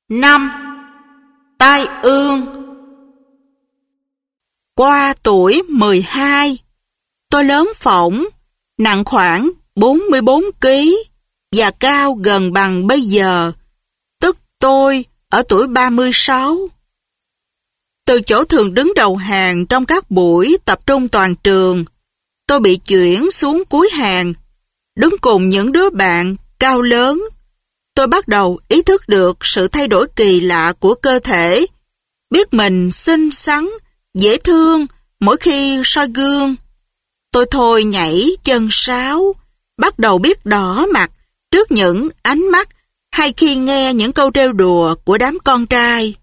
5. Tai ương. Qua tuổi 12, tôi lớn phỏng, nặng khoảng 44 kg và cao gần bằng bây giờ, tức tôi ở tuổi 36. Từ chỗ thường đứng đầu hàng trong các buổi tập trung toàn trường, tôi bị chuyển xuống cuối hàng, đứng cùng những đứa bạn cao lớn. Tôi bắt đầu ý thức được sự thay đổi kỳ lạ của cơ thể, biết mình xinh xắn, dễ thương mỗi khi soi gương. Tôi thôi nhảy chân sáo, bắt đầu biết đỏ mặt trước những ánh mắt hay khi nghe những câu trêu đùa của đám con trai.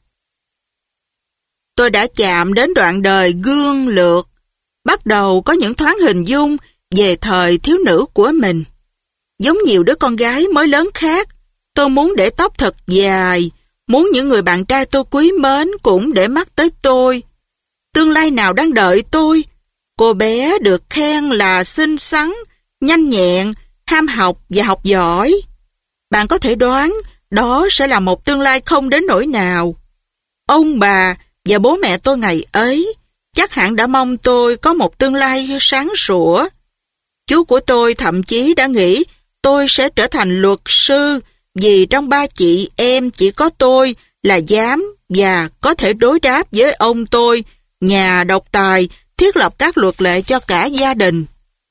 Tôi đã chạm đến đoạn đời gương lược, bắt đầu có những thoáng hình dung về thời thiếu nữ của mình. Giống nhiều đứa con gái mới lớn khác, tôi muốn để tóc thật dài, muốn những người bạn trai tôi quý mến cũng để mắt tới tôi. Tương lai nào đang đợi tôi? Cô bé được khen là xinh xắn, nhanh nhẹn, ham học và học giỏi. Bạn có thể đoán đó sẽ là một tương lai không đến nỗi nào. Ông bà và bố mẹ tôi ngày ấy chắc hẳn đã mong tôi có một tương lai sáng sủa. Chú của tôi thậm chí đã nghĩ tôi sẽ trở thành luật sư, vì trong ba chị em chỉ có tôi là dám và có thể đối đáp với ông tôi, nhà độc tài, thiết lập các luật lệ cho cả gia đình.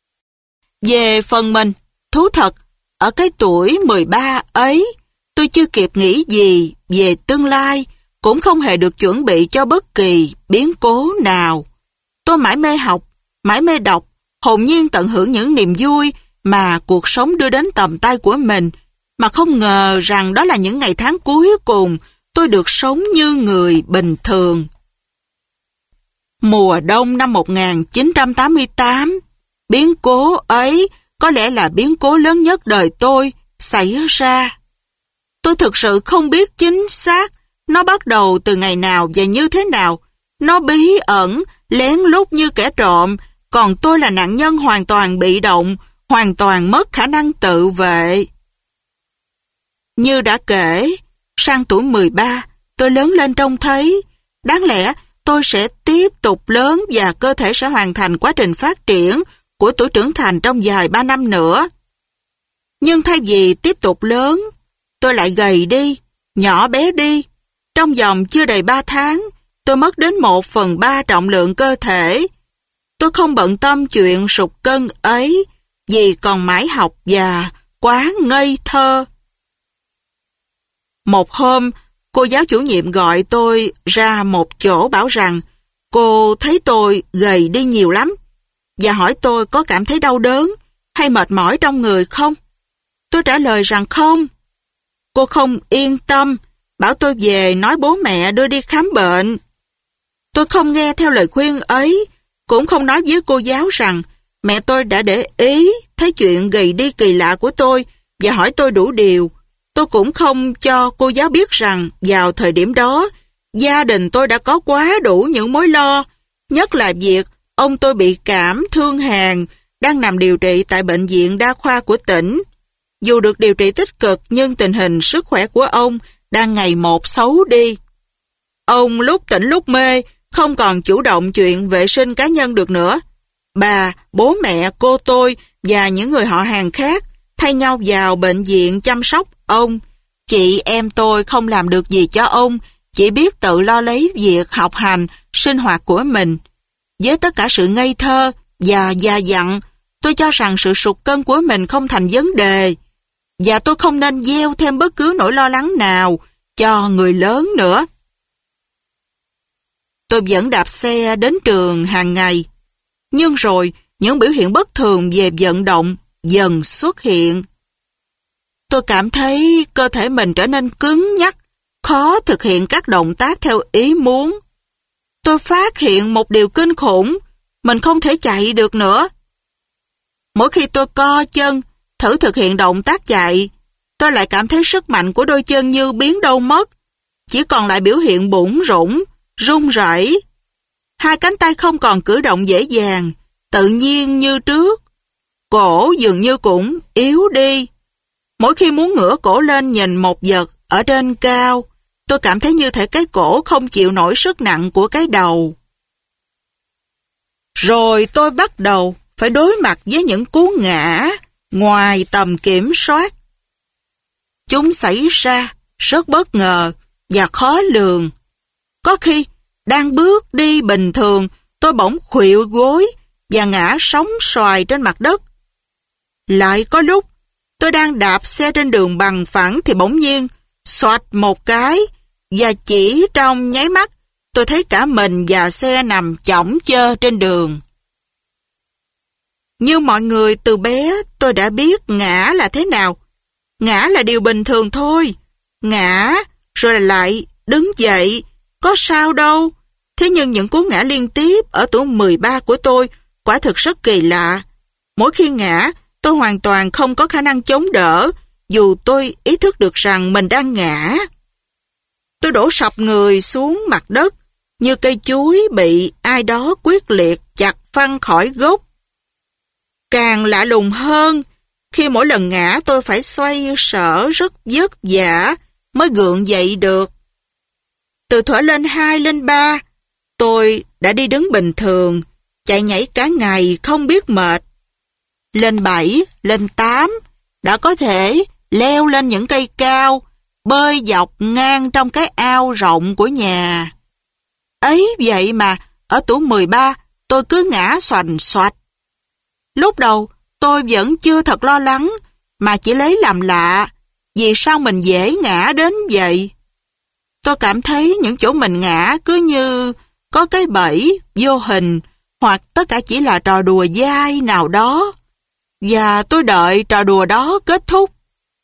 Về phần mình, thú thật, ở cái tuổi 13 ấy, tôi chưa kịp nghĩ gì về tương lai, cũng không hề được chuẩn bị cho bất kỳ biến cố nào. Tôi mãi mê học, mãi mê đọc, hồn nhiên tận hưởng những niềm vui mà cuộc sống đưa đến tầm tay của mình, mà không ngờ rằng đó là những ngày tháng cuối cùng tôi được sống như người bình thường. Mùa đông năm 1988, biến cố ấy có lẽ là biến cố lớn nhất đời tôi xảy ra. Tôi thực sự không biết chính xác nó bắt đầu từ ngày nào và như thế nào. Nó bí ẩn, lén lút như kẻ trộm, còn tôi là nạn nhân hoàn toàn bị động, hoàn toàn mất khả năng tự vệ. Như đã kể, sang tuổi 13, tôi lớn lên trông thấy, đáng lẽ tôi sẽ tiếp tục lớn và cơ thể sẽ hoàn thành quá trình phát triển của tuổi trưởng thành trong vài 3 năm nữa. Nhưng thay vì tiếp tục lớn, tôi lại gầy đi, nhỏ bé đi. Trong vòng chưa đầy 3 tháng, tôi mất đến 1/3 trọng lượng cơ thể. Tôi không bận tâm chuyện sụt cân ấy, vì còn mãi học và quá ngây thơ. Một hôm, cô giáo chủ nhiệm gọi tôi ra một chỗ bảo rằng cô thấy tôi gầy đi nhiều lắm và hỏi tôi có cảm thấy đau đớn hay mệt mỏi trong người không. Tôi trả lời rằng không. Cô không yên tâm, bảo tôi về nói bố mẹ đưa đi khám bệnh. Tôi không nghe theo lời khuyên ấy, cũng không nói với cô giáo rằng mẹ tôi đã để ý thấy chuyện gầy đi kỳ lạ của tôi và hỏi tôi đủ điều. Tôi cũng không cho cô giáo biết rằng vào thời điểm đó, gia đình tôi đã có quá đủ những mối lo, nhất là việc ông tôi bị cảm thương hàn, đang nằm điều trị tại bệnh viện đa khoa của tỉnh. Dù được điều trị tích cực nhưng tình hình sức khỏe của ông đang ngày một xấu đi. Ông lúc tỉnh lúc mê, không còn chủ động chuyện vệ sinh cá nhân được nữa. Bà, bố mẹ, cô tôi và những người họ hàng khác thay nhau vào bệnh viện chăm sóc ông. Chị em tôi không làm được gì cho ông, chỉ biết tự lo lấy việc học hành, sinh hoạt của mình. Với tất cả sự ngây thơ và già dặn, tôi cho rằng sự sụt cân của mình không thành vấn đề, và tôi không nên gieo thêm bất cứ nỗi lo lắng nào cho người lớn nữa. Tôi vẫn đạp xe đến trường hàng ngày, nhưng rồi những biểu hiện bất thường về vận động dần xuất hiện. Tôi cảm thấy cơ thể mình trở nên cứng nhắc, khó thực hiện các động tác theo ý muốn. Tôi phát hiện một điều kinh khủng, mình không thể chạy được nữa. Mỗi khi tôi co chân, thử thực hiện động tác chạy, tôi lại cảm thấy sức mạnh của đôi chân như biến đâu mất, chỉ còn lại biểu hiện bủn rủn, run rẩy. Hai cánh tay không còn cử động dễ dàng, tự nhiên như trước. Cổ dường như cũng yếu đi. Mỗi khi muốn ngửa cổ lên nhìn một vật ở trên cao, Tôi cảm thấy như thể cái cổ không chịu nổi sức nặng của cái đầu. Rồi tôi bắt đầu phải đối mặt với những cú ngã ngoài tầm kiểm soát. Chúng xảy ra rất bất ngờ và khó lường. Có khi, đang bước đi bình thường, tôi bỗng khuỵu gối và ngã sóng xoài trên mặt đất. Lại có lúc, tôi đang đạp xe trên đường bằng phẳng thì bỗng nhiên, xoạch một cái, và chỉ trong nháy mắt, tôi thấy cả mình và xe nằm chỏng chơ trên đường. Như mọi người từ bé, tôi đã biết ngã là thế nào. Ngã là điều bình thường thôi. Ngã, rồi lại đứng dậy, có sao đâu. Thế nhưng những cú ngã liên tiếp ở tuổi 13 của tôi quả thực rất kỳ lạ. Mỗi khi ngã, tôi hoàn toàn không có khả năng chống đỡ, dù tôi ý thức được rằng mình đang ngã. Tôi đổ sập người xuống mặt đất, như cây chuối bị ai đó quyết liệt chặt phăng khỏi gốc. Càng lạ lùng hơn, khi mỗi lần ngã tôi phải xoay sở rất vất vả mới gượng dậy được. Từ thuở lên 2, lên 3, tôi đã đi đứng bình thường, chạy nhảy cả ngày không biết mệt. Lên 7, lên 8, đã có thể leo lên những cây cao, bơi dọc ngang trong cái ao rộng của nhà. Ấy vậy mà, ở tuổi 13, tôi cứ ngã xoành xoạch. Lúc đầu, tôi vẫn chưa thật lo lắng, mà chỉ lấy làm lạ, vì sao mình dễ ngã đến vậy? Tôi cảm thấy những chỗ mình ngã cứ như có cái bẫy vô hình, hoặc tất cả chỉ là trò đùa dai nào đó. Và tôi đợi trò đùa đó kết thúc.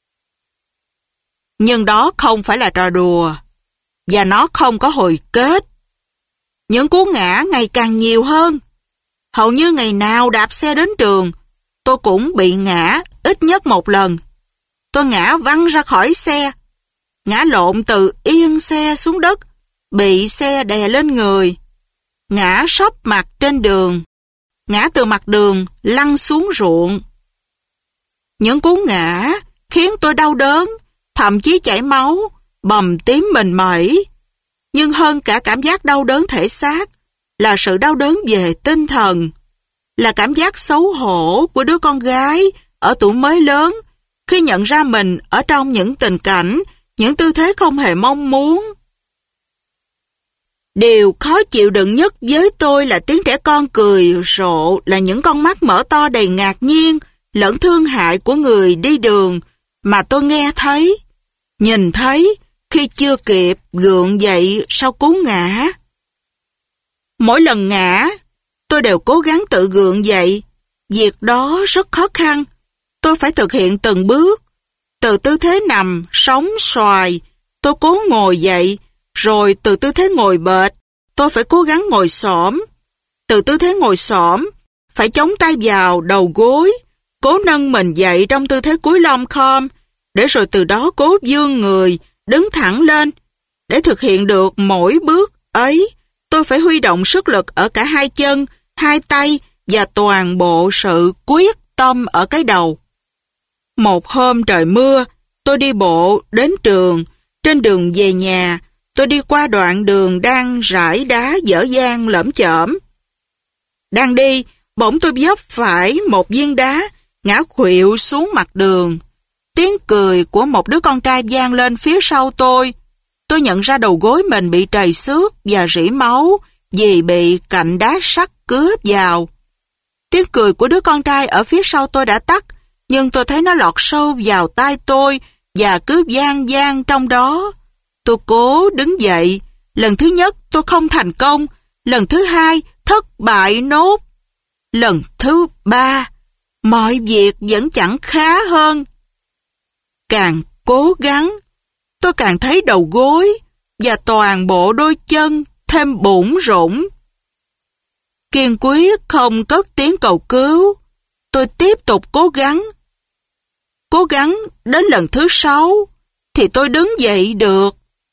Nhưng đó không phải là trò đùa, và nó không có hồi kết. Những cú ngã ngày càng nhiều hơn. Hầu như ngày nào đạp xe đến trường, tôi cũng bị ngã ít nhất một lần. Tôi ngã văng ra khỏi xe, ngã lộn từ yên xe xuống đất, bị xe đè lên người, ngã sấp mặt trên đường, ngã từ mặt đường lăn xuống ruộng. Những cú ngã khiến tôi đau đớn, thậm chí chảy máu, bầm tím mình mẩy. Nhưng hơn cả cảm giác đau đớn thể xác là sự đau đớn về tinh thần, là cảm giác xấu hổ của đứa con gái ở tuổi mới lớn khi nhận ra mình ở trong những tình cảnh, những tư thế không hề mong muốn. Điều khó chịu đựng nhất với tôi là tiếng trẻ con cười rộ, là những con mắt mở to đầy ngạc nhiên lẫn thương hại của người đi đường mà tôi nghe thấy, nhìn thấy khi chưa kịp gượng dậy sau cú ngã. Mỗi lần ngã, tôi đều cố gắng tự gượng dậy. Việc đó rất khó khăn. Tôi phải thực hiện từng bước. Từ tư thế nằm, sóng xoài, tôi cố ngồi dậy, rồi từ tư thế ngồi bệt, tôi phải cố gắng ngồi xổm. Từ tư thế ngồi xổm, phải chống tay vào đầu gối, cố nâng mình dậy trong tư thế cúi lom khom, để rồi từ đó cố vươn người, đứng thẳng lên. Để thực hiện được mỗi bước ấy, tôi phải huy động sức lực ở cả hai chân, hai tay và toàn bộ sự quyết tâm ở cái đầu. Một hôm trời mưa, tôi đi bộ đến trường. Trên đường về nhà, tôi đi qua đoạn đường đang rải đá dở dang lởm chởm. Đang đi, bỗng tôi vấp phải một viên đá, ngã khuỵu xuống mặt đường. Tiếng cười của một đứa con trai vang lên phía sau tôi. Tôi nhận ra đầu gối mình bị trầy xước và rỉ máu vì bị cạnh đá sắt cướp vào. Tiếng cười của đứa con trai ở phía sau tôi đã tắt, nhưng tôi thấy nó lọt sâu vào tai tôi và cứ vang vang trong đó. Tôi cố đứng dậy. Lần thứ nhất tôi không thành công. Lần thứ hai thất bại nốt. Lần thứ ba, mọi việc vẫn chẳng khá hơn. Càng cố gắng, tôi càng thấy đầu gối và toàn bộ đôi chân thêm bủn rủn. Kiên quyết không cất tiếng cầu cứu, tôi tiếp tục cố gắng. Cố gắng đến lần thứ 6 thì tôi đứng dậy được.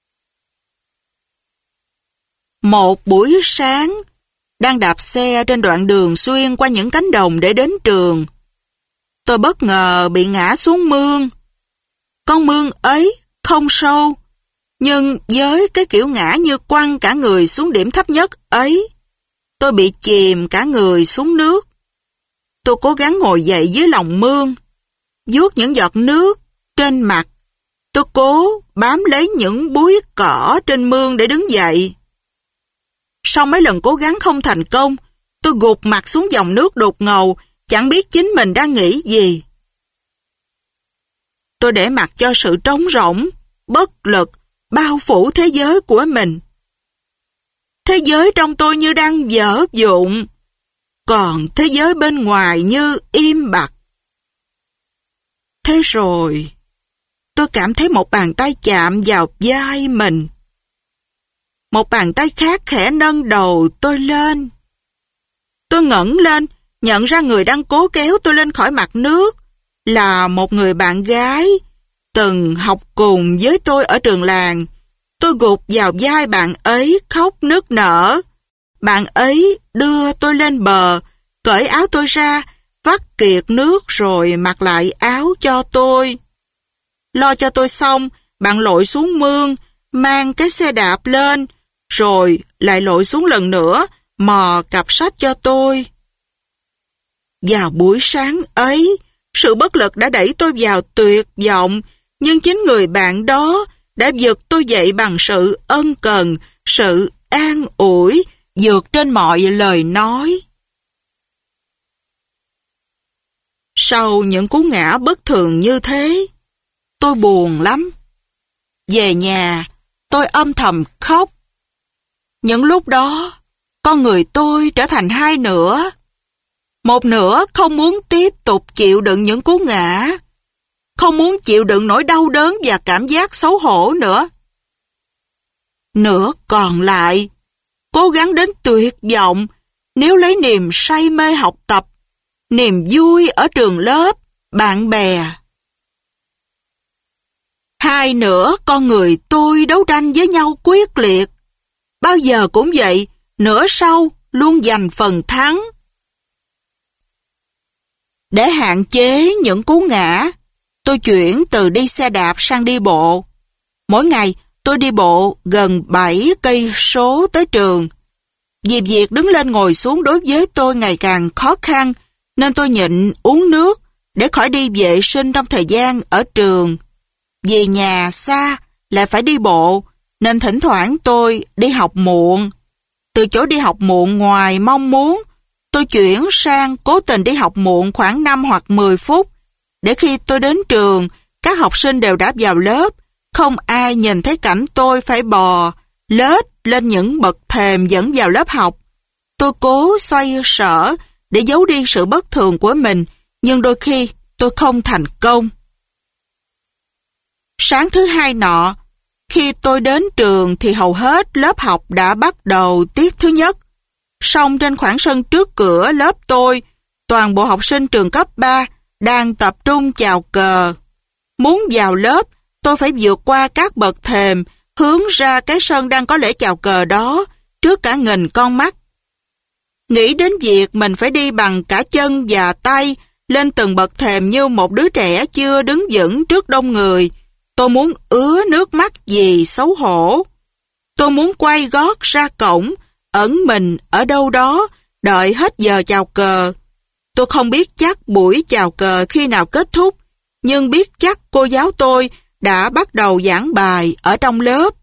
Một buổi sáng, đang đạp xe trên đoạn đường xuyên qua những cánh đồng để đến trường, tôi bất ngờ bị ngã xuống mương. Con mương ấy không sâu, Nhưng với cái kiểu ngã như quăng cả người xuống điểm thấp nhất ấy, tôi bị chìm cả người xuống nước. Tôi cố gắng ngồi dậy dưới lòng mương, vuốt những giọt nước trên mặt. Tôi cố bám lấy những búi cỏ trên mương để đứng dậy. Sau mấy lần cố gắng không thành công, tôi gục mặt xuống dòng nước đục ngầu, chẳng biết chính mình đang nghĩ gì. Tôi để mặc cho sự trống rỗng, bất lực, bao phủ thế giới của mình. Thế giới trong tôi như đang vỡ vụn, còn thế giới bên ngoài như im bặt. Thế rồi, tôi cảm thấy một bàn tay chạm vào vai mình. Một bàn tay khác khẽ nâng đầu tôi lên. Tôi ngẩng lên, nhận ra người đang cố kéo tôi lên khỏi mặt nước là một người bạn gái từng học cùng với tôi ở trường làng. Tôi gục vào vai bạn ấy khóc nức nở. Bạn ấy đưa tôi lên bờ, cởi áo tôi ra, vắt kiệt nước rồi mặc lại áo cho tôi. Lo cho tôi xong, bạn lội xuống mương, mang cái xe đạp lên, rồi lại lội xuống lần nữa, mò cặp sách cho tôi. Vào buổi sáng ấy, sự bất lực đã đẩy tôi vào tuyệt vọng, nhưng chính người bạn đó đã giật tôi dậy bằng sự ân cần, sự an ủi, vượt trên mọi lời nói. Sau những cú ngã bất thường như thế, tôi buồn lắm. Về nhà, tôi âm thầm khóc. Những lúc đó, con người tôi trở thành hai nửa. Một nửa không muốn tiếp tục chịu đựng những cú ngã, không muốn chịu đựng nỗi đau đớn và cảm giác xấu hổ nữa. Nửa còn lại, cố gắng đến tuyệt vọng, nếu lấy niềm say mê học tập, niềm vui ở trường lớp, bạn bè. Hai nửa con người tôi đấu tranh với nhau quyết liệt. Bao giờ cũng vậy, nửa sau luôn giành phần thắng. Để hạn chế những cú ngã, tôi chuyển từ đi xe đạp sang đi bộ. Mỗi ngày tôi đi bộ gần 7 cây số tới trường. Vì việc đứng lên ngồi xuống đối với tôi ngày càng khó khăn, nên tôi nhịn uống nước để khỏi đi vệ sinh trong thời gian ở trường. Vì nhà xa lại phải đi bộ, nên thỉnh thoảng tôi đi học muộn. Từ chỗ đi học muộn ngoài mong muốn, tôi chuyển sang cố tình đi học muộn khoảng 5 hoặc 10 phút, để khi tôi đến trường, các học sinh đều đã vào lớp, không ai nhìn thấy cảnh tôi phải bò, lết lên những bậc thềm dẫn vào lớp học. Tôi cố xoay sở để giấu đi sự bất thường của mình, nhưng đôi khi tôi không thành công. Sáng thứ hai nọ, khi tôi đến trường thì hầu hết lớp học đã bắt đầu tiết thứ nhất. Song trên khoảng sân trước cửa lớp tôi, toàn bộ học sinh trường cấp 3 đang tập trung chào cờ. Muốn vào lớp, tôi phải vượt qua các bậc thềm, hướng ra cái sân đang có lễ chào cờ đó, trước cả nghìn con mắt. Nghĩ đến việc mình phải đi bằng cả chân và tay, lên từng bậc thềm như một đứa trẻ chưa đứng vững trước đông người, tôi muốn ứa nước mắt vì xấu hổ. Tôi muốn quay gót ra cổng, ẩn mình ở đâu đó, đợi hết giờ chào cờ. Tôi không biết chắc buổi chào cờ khi nào kết thúc, nhưng biết chắc cô giáo tôi đã bắt đầu giảng bài ở trong lớp.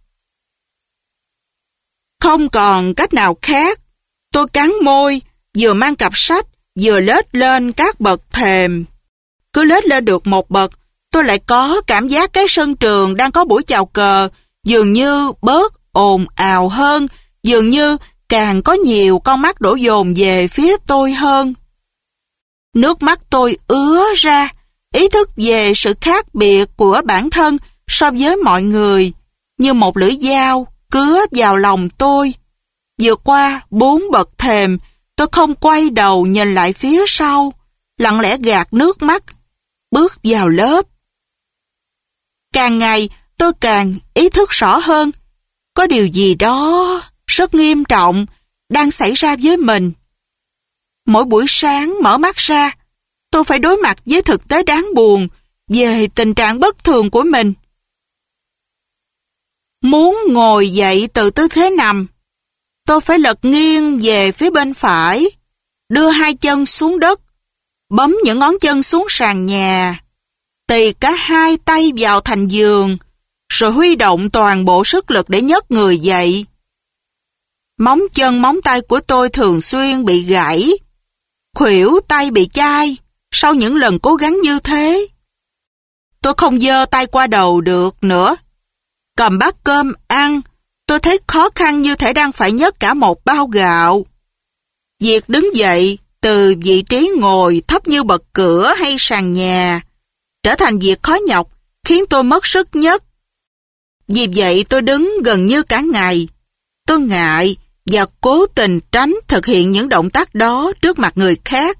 Không còn cách nào khác, tôi cắn môi, vừa mang cặp sách, vừa lết lên các bậc thềm. Cứ lết lên được một bậc, tôi lại có cảm giác cái sân trường đang có buổi chào cờ dường như bớt ồn ào hơn, dường như càng có nhiều con mắt đổ dồn về phía tôi hơn. Nước mắt tôi ứa ra, ý thức về sự khác biệt của bản thân so với mọi người, như một lưỡi dao cứa vào lòng tôi. Vượt qua 4 bậc thềm, tôi không quay đầu nhìn lại phía sau, lặng lẽ gạt nước mắt, bước vào lớp. Càng ngày tôi càng ý thức rõ hơn, có điều gì đó rất nghiêm trọng đang xảy ra với mình. Mỗi buổi sáng mở mắt ra, tôi phải đối mặt với thực tế đáng buồn về tình trạng bất thường của mình. Muốn ngồi dậy từ tư thế nằm, tôi phải lật nghiêng về phía bên phải, đưa hai chân xuống đất, bấm những ngón chân xuống sàn nhà, tì cả hai tay vào thành giường, rồi huy động toàn bộ sức lực để nhấc người dậy. Móng chân móng tay của tôi thường xuyên bị gãy, khuỷu tay bị chai sau những lần cố gắng như thế. Tôi không giơ tay qua đầu được nữa. Cầm bát cơm ăn, tôi thấy khó khăn như thể đang phải nhấc cả một bao gạo. Việc đứng dậy từ vị trí ngồi thấp như bậc cửa hay sàn nhà trở thành việc khó nhọc, khiến tôi mất sức nhất. Vì vậy tôi đứng gần như cả ngày. Tôi ngại và cố tình tránh thực hiện những động tác đó trước mặt người khác.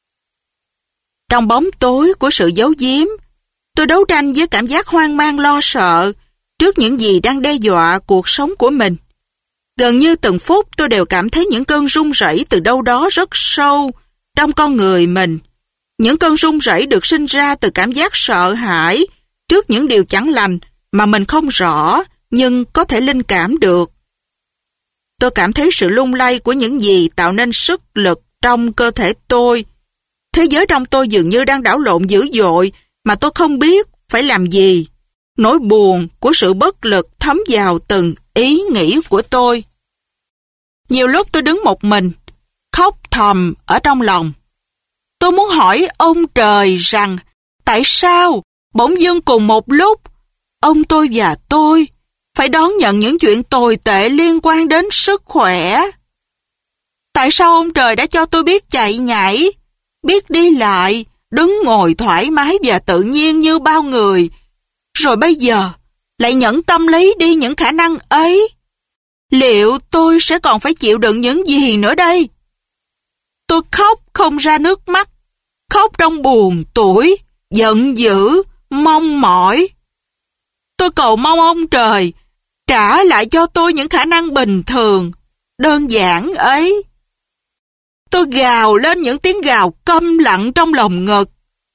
Trong bóng tối của sự giấu giếm, tôi đấu tranh với cảm giác hoang mang lo sợ trước những gì đang đe dọa cuộc sống của mình. Gần như từng phút tôi đều cảm thấy những cơn run rẩy từ đâu đó rất sâu trong con người mình. Những cơn run rẩy được sinh ra từ cảm giác sợ hãi trước những điều chẳng lành mà mình không rõ nhưng có thể linh cảm được. Tôi cảm thấy sự lung lay của những gì tạo nên sức lực trong cơ thể tôi. Thế giới trong tôi dường như đang đảo lộn dữ dội mà tôi không biết phải làm gì. Nỗi buồn của sự bất lực thấm vào từng ý nghĩ của tôi. Nhiều lúc tôi đứng một mình, khóc thầm ở trong lòng. Tôi muốn hỏi ông trời rằng tại sao bỗng dưng cùng một lúc ông tôi và tôi phải đón nhận những chuyện tồi tệ liên quan đến sức khỏe. Tại sao ông trời đã cho tôi biết chạy nhảy, biết đi lại, đứng ngồi thoải mái và tự nhiên như bao người, rồi bây giờ lại nhẫn tâm lấy đi những khả năng ấy? Liệu tôi sẽ còn phải chịu đựng những gì nữa đây? Tôi khóc không ra nước mắt, khóc trong buồn tủi, giận dữ, mong mỏi. Tôi cầu mong ông trời trả lại cho tôi những khả năng bình thường, đơn giản ấy. Tôi gào lên những tiếng gào câm lặng trong lòng ngực.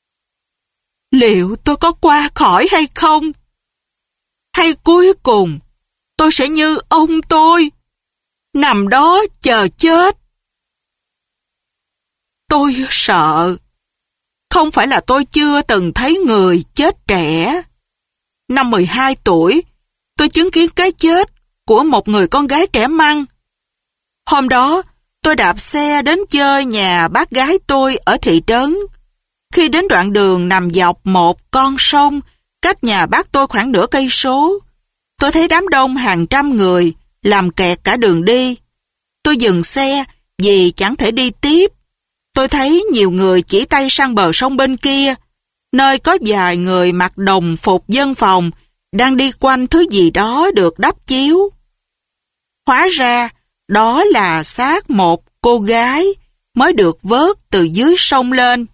Liệu tôi có qua khỏi hay không? Hay cuối cùng tôi sẽ như ông tôi, nằm đó chờ chết? Tôi sợ. Không phải là tôi chưa từng thấy người chết trẻ. Năm 12 tuổi, tôi chứng kiến cái chết của một người con gái trẻ măng. Hôm đó, tôi đạp xe đến chơi nhà bác gái tôi ở thị trấn. Khi đến đoạn đường nằm dọc một con sông, cách nhà bác tôi khoảng nửa cây số, tôi thấy đám đông hàng trăm người làm kẹt cả đường đi. Tôi dừng xe vì chẳng thể đi tiếp. Tôi thấy nhiều người chỉ tay sang bờ sông bên kia, nơi có vài người mặc đồng phục dân phòng đang đi quanh thứ gì đó được đắp chiếu. Hóa ra, đó là xác một cô gái mới được vớt từ dưới sông lên.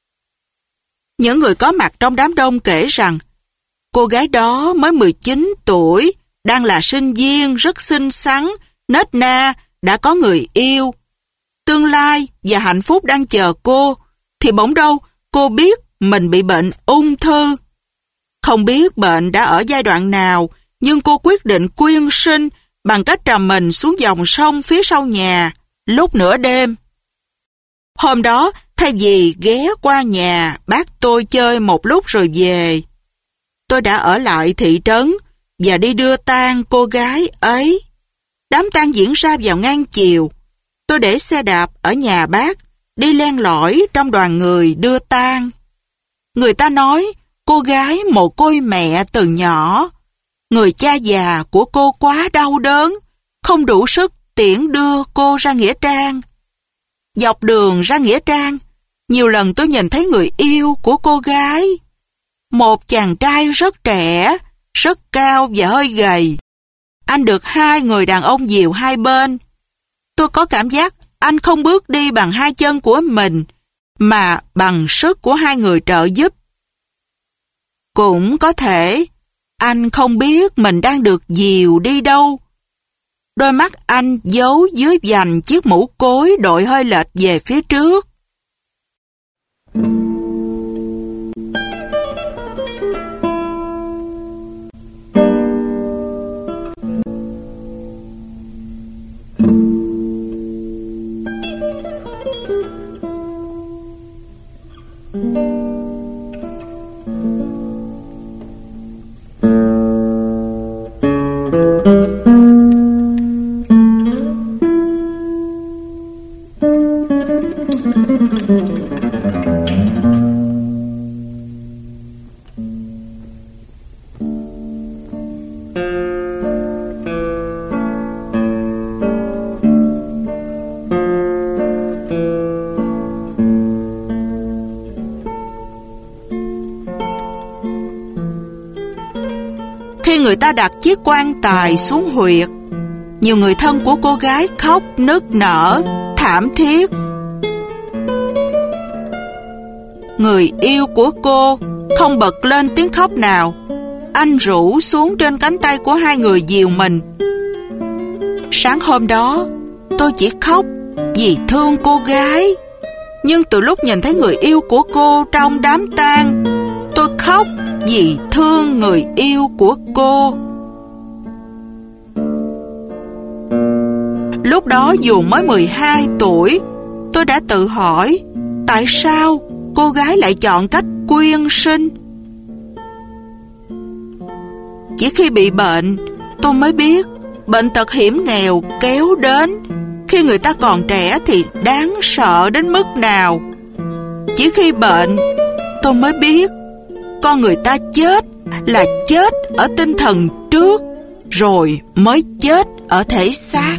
Những người có mặt trong đám đông kể rằng cô gái đó mới 19 tuổi, đang là sinh viên, rất xinh xắn, nết na, đã có người yêu. Tương lai và hạnh phúc đang chờ cô, thì bỗng đâu cô biết mình bị bệnh ung thư. Không biết bệnh đã ở giai đoạn nào, nhưng cô quyết định quyên sinh bằng cách trầm mình xuống dòng sông phía sau nhà lúc nửa đêm. Hôm đó, thay vì ghé qua nhà bác tôi chơi một lúc rồi về, tôi đã ở lại thị trấn và đi đưa tang cô gái ấy. Đám tang diễn ra vào ngang chiều. Tôi để xe đạp ở nhà bác, đi len lỏi trong đoàn người đưa tang. Người ta nói cô gái mồ côi mẹ từ nhỏ. Người cha già của cô quá đau đớn, không đủ sức tiễn đưa cô ra nghĩa trang. Dọc đường ra nghĩa trang, nhiều lần tôi nhìn thấy người yêu của cô gái. Một chàng trai rất trẻ, rất cao và hơi gầy. Anh được hai người đàn ông dìu hai bên. Tôi có cảm giác anh không bước đi bằng hai chân của mình, mà bằng sức của hai người trợ giúp. Cũng có thể anh không biết mình đang được dìu đi đâu. Đôi mắt anh giấu dưới vành chiếc mũ cối đội hơi lệch về phía trước. Khi người ta đặt chiếc quan tài xuống huyệt, nhiều người thân của cô gái khóc nức nở, thảm thiết. Người yêu của cô không bật lên tiếng khóc nào. Anh rũ xuống trên cánh tay của hai người dìu mình. Sáng hôm đó, tôi chỉ khóc vì thương cô gái. Nhưng từ lúc nhìn thấy người yêu của cô trong đám tang, tôi khóc vì thương người yêu của cô. Lúc đó dù mới 12 tuổi, tôi đã tự hỏi tại sao cô gái lại chọn cách quyên sinh. Chỉ khi bị bệnh, tôi mới biết bệnh tật hiểm nghèo kéo đến khi người ta còn trẻ thì đáng sợ đến mức nào. Chỉ khi bệnh, tôi mới biết con người ta chết là chết ở tinh thần trước, rồi mới chết ở thể xác.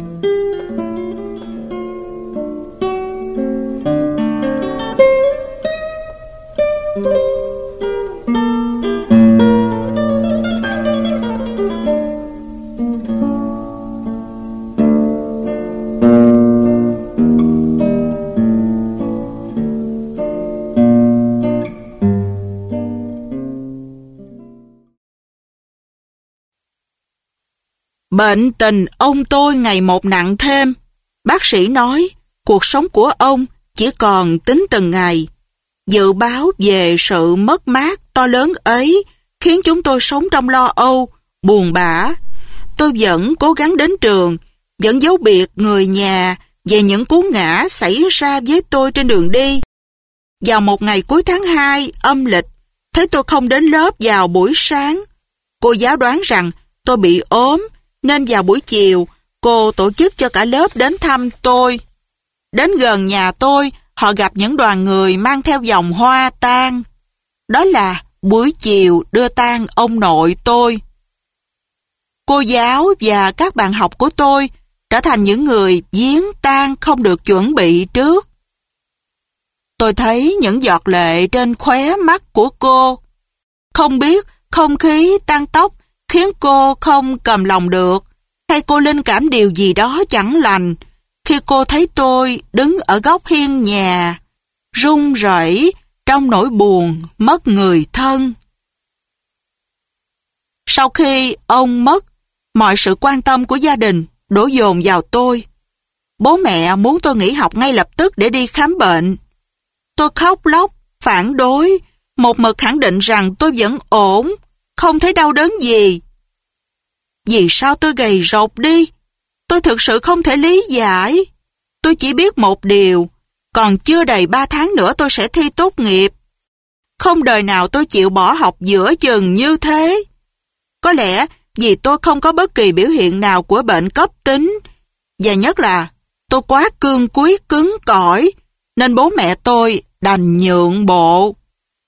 Bệnh tình ông tôi ngày một nặng thêm. Bác sĩ nói cuộc sống của ông chỉ còn tính từng ngày. Dự báo về sự mất mát to lớn ấy khiến chúng tôi sống trong lo âu, buồn bã. Tôi vẫn cố gắng đến trường, vẫn giấu biệt người nhà về những cú ngã xảy ra với tôi trên đường đi. Vào một ngày cuối tháng 2 âm lịch, thấy tôi không đến lớp vào buổi sáng. Cô giáo đoán rằng tôi bị ốm, nên vào buổi chiều, cô tổ chức cho cả lớp đến thăm tôi. Đến gần nhà tôi, họ gặp những đoàn người mang theo vòng hoa tang. Đó là buổi chiều đưa tang ông nội tôi. Cô giáo và các bạn học của tôi trở thành những người viếng tang không được chuẩn bị trước. Tôi thấy những giọt lệ trên khóe mắt của cô. Không biết không khí tang tóc khiến cô không cầm lòng được, hay cô linh cảm điều gì đó chẳng lành khi cô thấy tôi đứng ở góc hiên nhà, run rẩy trong nỗi buồn mất người thân. Sau khi ông mất, mọi sự quan tâm của gia đình đổ dồn vào tôi. Bố mẹ muốn tôi nghỉ học ngay lập tức để đi khám bệnh. Tôi khóc lóc, phản đối, một mực khẳng định rằng tôi vẫn ổn, không thấy đau đớn gì. Vì sao tôi gầy rộc đi? Tôi thực sự không thể lý giải. Tôi chỉ biết một điều, còn chưa đầy 3 tháng nữa tôi sẽ thi tốt nghiệp. Không đời nào tôi chịu bỏ học giữa chừng như thế. Có lẽ vì tôi không có bất kỳ biểu hiện nào của bệnh cấp tính, và nhất là tôi quá cương quyết cứng cỏi, nên bố mẹ tôi đành nhượng bộ.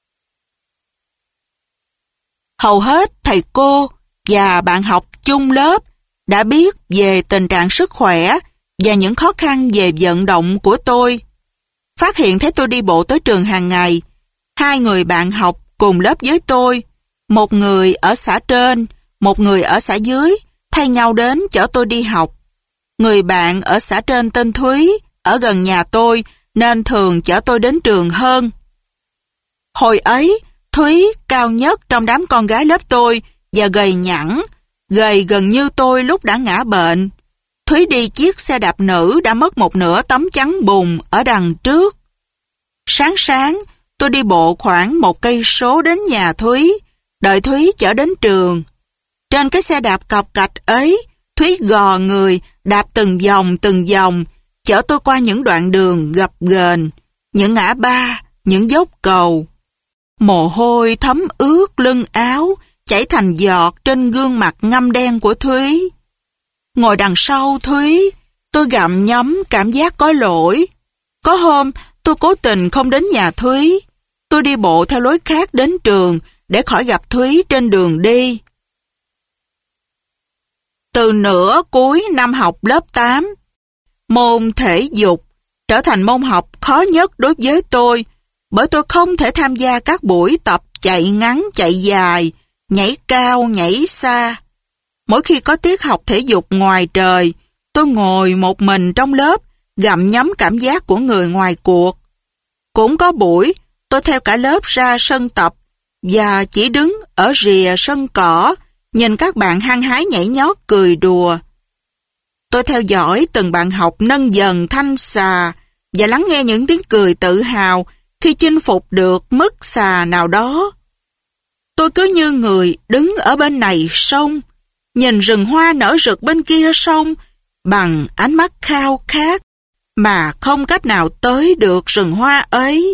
Hầu hết thầy cô và bạn học chung lớp đã biết về tình trạng sức khỏe và những khó khăn về vận động của tôi. Phát hiện thấy tôi đi bộ tới trường hàng ngày, 2 người bạn học cùng lớp với tôi, một người ở xã trên, một người ở xã dưới, thay nhau đến chở tôi đi học. Người bạn ở xã trên tên Thúy, ở gần nhà tôi, nên thường chở tôi đến trường hơn. Hồi ấy, Thúy cao nhất trong đám con gái lớp tôi và gầy nhẵn, gầy gần như tôi lúc đã ngã bệnh. Thúy đi chiếc xe đạp nữ đã mất một nửa tấm chắn bùn ở đằng trước. Sáng sáng, tôi đi bộ khoảng 1 cây số đến nhà Thúy, đợi Thúy chở đến trường. Trên cái xe đạp cọc cạch ấy, Thúy gò người, đạp từng vòng, chở tôi qua những đoạn đường gập ghềnh, những ngã ba, những dốc cầu. Mồ hôi thấm ướt lưng áo chảy thành giọt trên gương mặt ngăm đen của Thúy. Ngồi đằng sau Thúy, tôi gặm nhấm cảm giác có lỗi. Có hôm, tôi cố tình không đến nhà Thúy. Tôi đi bộ theo lối khác đến trường để khỏi gặp Thúy trên đường đi. Từ nửa cuối năm học lớp 8, môn thể dục trở thành môn học khó nhất đối với tôi, bởi tôi không thể tham gia các buổi tập chạy ngắn chạy dài, nhảy cao nhảy xa. Mỗi khi có tiết học thể dục ngoài trời, tôi ngồi một mình trong lớp, gặm nhấm cảm giác của người ngoài cuộc. Cũng có buổi, tôi theo cả lớp ra sân tập và chỉ đứng ở rìa sân cỏ, nhìn các bạn hăng hái nhảy nhót cười đùa. Tôi theo dõi từng bạn học nâng dần thanh xà và lắng nghe những tiếng cười tự hào khi chinh phục được mức xà nào đó. Tôi cứ như người đứng ở bên này sông, nhìn rừng hoa nở rực bên kia sông bằng ánh mắt khao khát mà không cách nào tới được rừng hoa ấy.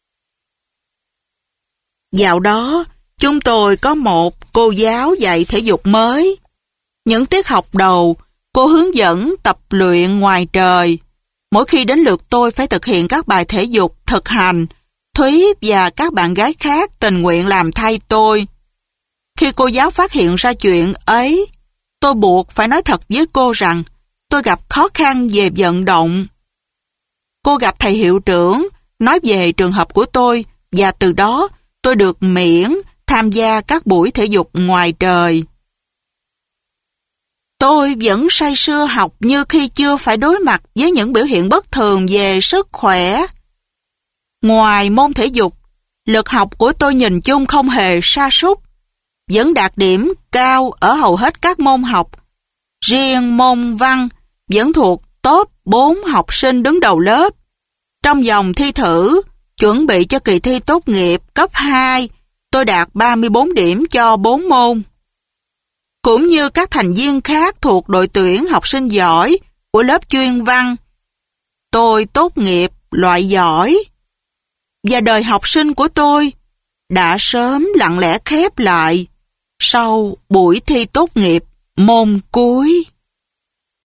Dạo đó, chúng tôi có một cô giáo dạy thể dục mới. Những tiết học đầu, cô hướng dẫn tập luyện ngoài trời. Mỗi khi đến lượt tôi phải thực hiện các bài thể dục thực hành, Thúy và các bạn gái khác tình nguyện làm thay tôi. Khi cô giáo phát hiện ra chuyện ấy, tôi buộc phải nói thật với cô rằng tôi gặp khó khăn về vận động. Cô gặp thầy hiệu trưởng, nói về trường hợp của tôi và từ đó tôi được miễn tham gia các buổi thể dục ngoài trời. Tôi vẫn say sưa học như khi chưa phải đối mặt với những biểu hiện bất thường về sức khỏe. Ngoài môn thể dục, lực học của tôi nhìn chung không hề sa sút, vẫn đạt điểm cao ở hầu hết các môn học. Riêng môn văn vẫn thuộc top 4 học sinh đứng đầu lớp. Trong vòng thi thử, chuẩn bị cho kỳ thi tốt nghiệp cấp 2, tôi đạt 34 điểm cho 4 môn. Cũng như các thành viên khác thuộc đội tuyển học sinh giỏi của lớp chuyên văn, tôi tốt nghiệp loại giỏi. Và đời học sinh của tôi đã sớm lặng lẽ khép lại sau buổi thi tốt nghiệp môn cuối.